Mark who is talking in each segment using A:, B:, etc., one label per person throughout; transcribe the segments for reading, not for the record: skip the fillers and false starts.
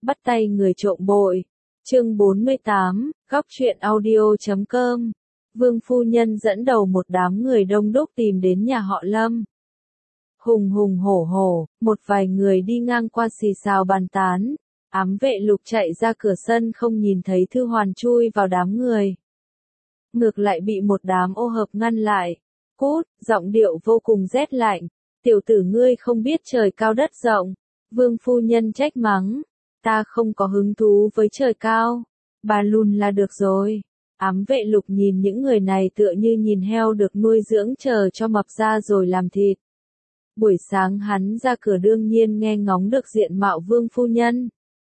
A: Bắt tay người trộm bội. Chương 48, góc truyện audio.com. Vương phu nhân dẫn đầu một đám người đông đúc tìm đến nhà họ Lâm. Hùng hùng hổ hổ, một vài người đi ngang qua xì xào bàn tán. Ám vệ Lục chạy ra cửa sân không nhìn thấy Thư Hoàn chui vào đám người. Ngược lại bị một đám ô hợp ngăn lại. Cút, giọng điệu vô cùng rét lạnh. Tiểu tử ngươi không biết trời cao đất rộng. Vương phu nhân trách mắng. Ta không có hứng thú với trời cao. Bà lùn là được rồi. Ám vệ Lục nhìn những người này tựa như nhìn heo được nuôi dưỡng chờ cho mập ra rồi làm thịt. Buổi sáng hắn ra cửa đương nhiên nghe ngóng được diện mạo Vương phu nhân.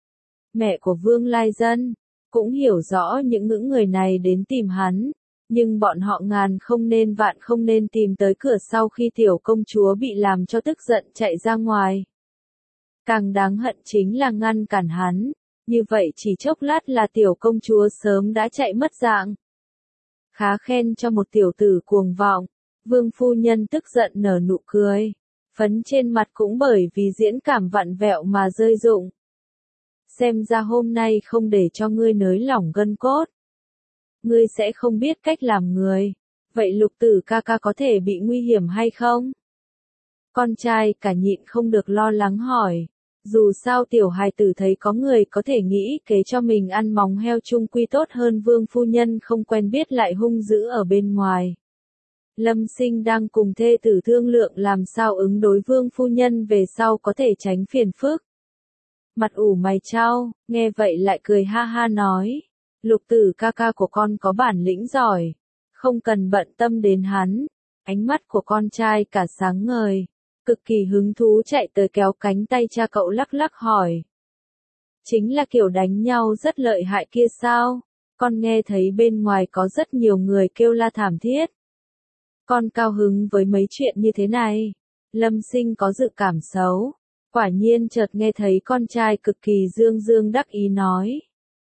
A: Mẹ của Vương Lai Dân cũng hiểu rõ những người này đến tìm hắn, nhưng bọn họ ngàn không nên vạn không nên tìm tới cửa sau khi tiểu công chúa bị làm cho tức giận chạy ra ngoài. Càng đáng hận chính là ngăn cản hắn, như vậy chỉ chốc lát là tiểu công chúa sớm đã chạy mất dạng. Khá khen cho một tiểu tử cuồng vọng, Vương phu nhân tức giận nở nụ cười, phấn trên mặt cũng bởi vì diễn cảm vặn vẹo mà rơi rụng. Xem ra hôm nay không để cho ngươi nới lỏng gân cốt. Ngươi sẽ không biết cách làm người. Vậy Lục tử ca ca có thể bị nguy hiểm hay không? Con trai cả nhịn không được lo lắng hỏi. Dù sao tiểu hài tử thấy có người có thể nghĩ kế cho mình ăn móng heo chung quy tốt hơn Vương phu nhân không quen biết lại hung dữ ở bên ngoài. Lâm Sinh đang cùng thê tử thương lượng làm sao ứng đối Vương phu nhân về sau có thể tránh phiền phức. Mặt ủ mày chau, nghe vậy lại cười ha ha nói. Lục tử ca ca của con có bản lĩnh giỏi. Không cần bận tâm đến hắn. Ánh mắt của con trai cả sáng ngời. Cực kỳ hứng thú chạy tới kéo cánh tay cha cậu lắc lắc hỏi. Chính là kiểu đánh nhau rất lợi hại kia sao? Con nghe thấy bên ngoài có rất nhiều người kêu la thảm thiết. Con cao hứng với mấy chuyện như thế này. Lâm Sinh có dự cảm xấu. Quả nhiên chợt nghe thấy con trai cực kỳ dương dương đắc ý nói.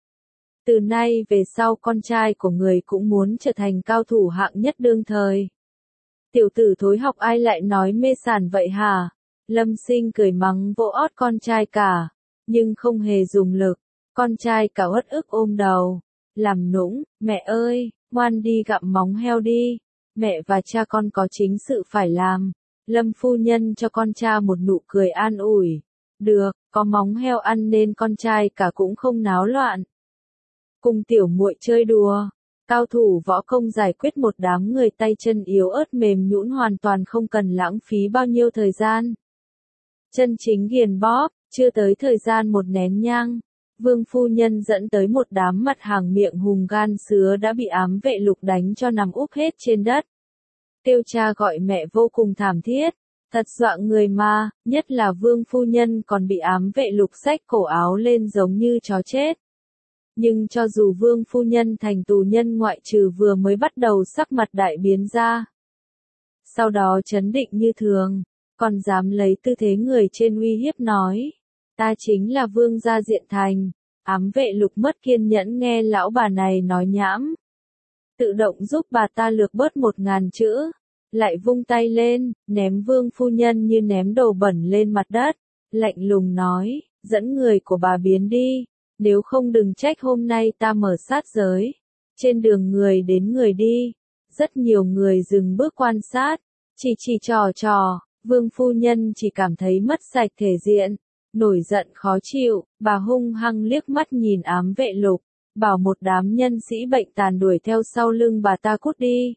A: Từ nay về sau con trai của người cũng muốn trở thành cao thủ hạng nhất đương thời. Tiểu tử thối học ai lại nói mê sảng vậy hả? Lâm Sinh cười mắng vỗ ót con trai cả, nhưng không hề dùng lực. Con trai cả uất ức ôm đầu, làm nũng, mẹ ơi, ngoan đi gặm móng heo đi. Mẹ và cha con có chính sự phải làm. Lâm phu nhân cho con cha một nụ cười an ủi. Được, có móng heo ăn nên con trai cả cũng không náo loạn. Cùng tiểu muội chơi đùa, cao thủ võ công giải quyết một đám người tay chân yếu ớt mềm nhũn hoàn toàn không cần lãng phí bao nhiêu thời gian. Chân chính ghiền bóp, chưa tới thời gian một nén nhang. Vương phu nhân dẫn tới một đám mặt hàng miệng hùng gan sứa đã bị ám vệ Lục đánh cho nằm úp hết trên đất. Kêu cha gọi mẹ vô cùng thảm thiết, thật dọa người mà, nhất là Vương phu nhân còn bị ám vệ Lục xách cổ áo lên giống như chó chết. Nhưng cho dù Vương phu nhân thành tù nhân ngoại trừ vừa mới bắt đầu sắc mặt đại biến ra. Sau đó trấn định như thường, còn dám lấy tư thế người trên uy hiếp nói. Ta chính là Vương gia Diện Thành. Ám vệ Lục mất kiên nhẫn nghe lão bà này nói nhãm. Tự động giúp bà ta lược bớt 1000 chữ. Lại vung tay lên, ném Vương phu nhân như ném đồ bẩn lên mặt đất. Lạnh lùng nói, dẫn người của bà biến đi. Nếu không đừng trách hôm nay ta mở sát giới. Trên đường người đến người đi. Rất nhiều người dừng bước quan sát. Chỉ trò, Vương phu nhân chỉ cảm thấy mất sạch thể diện. Nổi giận khó chịu, bà hung hăng liếc mắt nhìn ám vệ Lục. Bảo một đám nhân sĩ bệnh tàn đuổi theo sau lưng bà ta cút đi.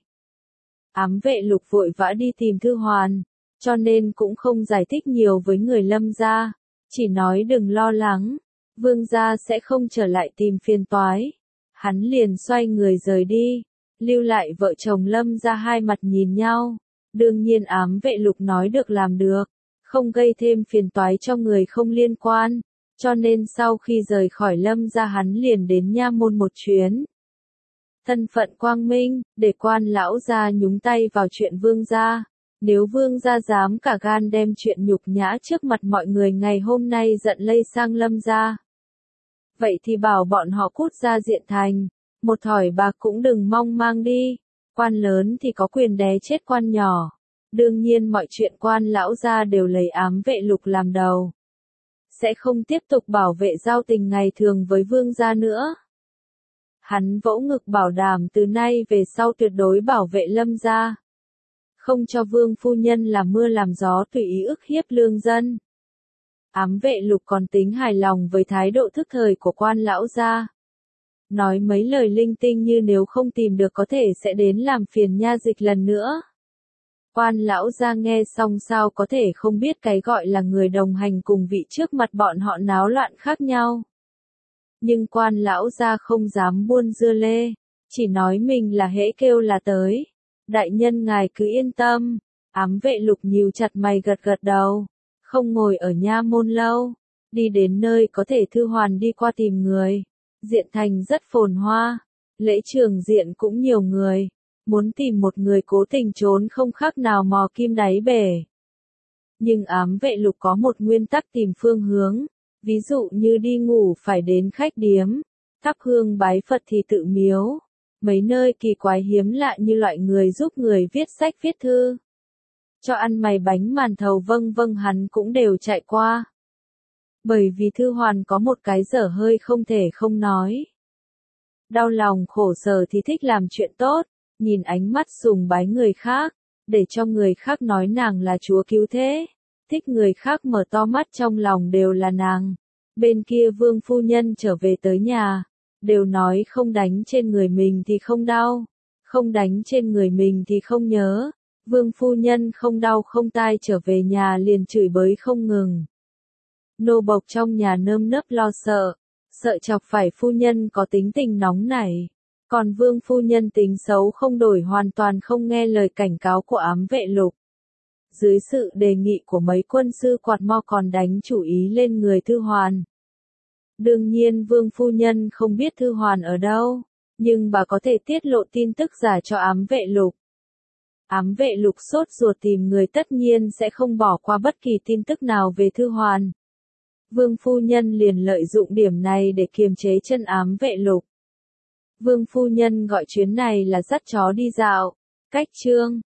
A: Ám vệ Lục vội vã đi tìm Thư Hoàn. Cho nên cũng không giải thích nhiều với người Lâm gia. Chỉ nói đừng lo lắng. Vương gia sẽ không trở lại tìm phiền toái. Hắn liền xoay người rời đi. Lưu lại vợ chồng Lâm gia hai mặt nhìn nhau. Đương nhiên ám vệ Lục nói được làm được. Không gây thêm phiền toái cho người không liên quan. Cho nên sau khi rời khỏi Lâm gia hắn liền đến nha môn một chuyến. Thân phận quang minh, để quan lão gia nhúng tay vào chuyện vương gia. Nếu vương gia dám cả gan đem chuyện nhục nhã trước mặt mọi người ngày hôm nay giận lây sang Lâm gia. Vậy thì bảo bọn họ cút ra Diện Thành. Một thỏi bạc cũng đừng mong mang đi. Quan lớn thì có quyền đè chết quan nhỏ. Đương nhiên mọi chuyện quan lão gia đều lấy ám vệ Lục làm đầu. sẽ không tiếp tục bảo vệ giao tình ngày thường với vương gia nữa. Hắn vỗ ngực bảo đảm từ nay về sau tuyệt đối bảo vệ Lâm gia. Không cho vương phu nhân làm mưa làm gió tùy ý ức hiếp lương dân. Ám vệ Lục còn tính hài lòng với thái độ thức thời của quan lão gia. Nói mấy lời linh tinh như nếu không tìm được có thể sẽ đến làm phiền nha dịch lần nữa. Quan lão gia nghe xong sao có thể không biết cái gọi là người đồng hành cùng vị trước mặt bọn họ náo loạn khác nhau. Nhưng quan lão gia không dám buôn dưa lê, chỉ nói mình là hễ kêu là tới. Đại nhân ngài cứ yên tâm, ám vệ Lục nhíu chặt mày gật gật đầu, không ngồi ở nha môn lâu, đi đến nơi có thể Thư Hoàn đi qua tìm người. Diện thành rất phồn hoa, lễ trường diện cũng nhiều người, muốn tìm một người cố tình trốn không khác nào mò kim đáy bể. Nhưng ám vệ Lục có một nguyên tắc tìm phương hướng, ví dụ như đi ngủ phải đến khách điếm, thắp hương bái Phật thì tự miếu, mấy nơi kỳ quái hiếm lạ như loại người giúp người viết sách viết thư. Cho ăn mày bánh màn thầu vâng vâng hắn cũng đều chạy qua. Bởi vì Thư Hoàn có một cái dở hơi không thể không nói. Đau lòng khổ sở thì thích làm chuyện tốt, nhìn ánh mắt sùng bái người khác, để cho người khác nói nàng là chúa cứu thế, thích người khác mở to mắt trong lòng đều là nàng. Bên kia vương phu nhân trở về tới nhà, đều nói không đánh trên người mình thì không đau, không đánh trên người mình thì không nhớ. Vương phu nhân không đau không tai trở về nhà liền chửi bới không ngừng. Nô bộc trong nhà nơm nớp lo sợ, sợ chọc phải phu nhân có tính tình nóng nảy. Còn vương phu nhân tính xấu không đổi hoàn toàn không nghe lời cảnh cáo của ám vệ Lục. Dưới sự đề nghị của mấy quân sư quạt mo còn đánh chủ ý lên người Thư Hoàn. Đương nhiên vương phu nhân không biết Thư Hoàn ở đâu, nhưng bà có thể tiết lộ tin tức giả cho ám vệ Lục. Ám vệ Lục sốt ruột tìm người tất nhiên sẽ không bỏ qua bất kỳ tin tức nào về Thư Hoàn. Vương phu nhân liền lợi dụng điểm này để kiềm chế chân ám vệ Lục. Vương phu nhân gọi chuyến này là dắt chó đi dạo. Cách chương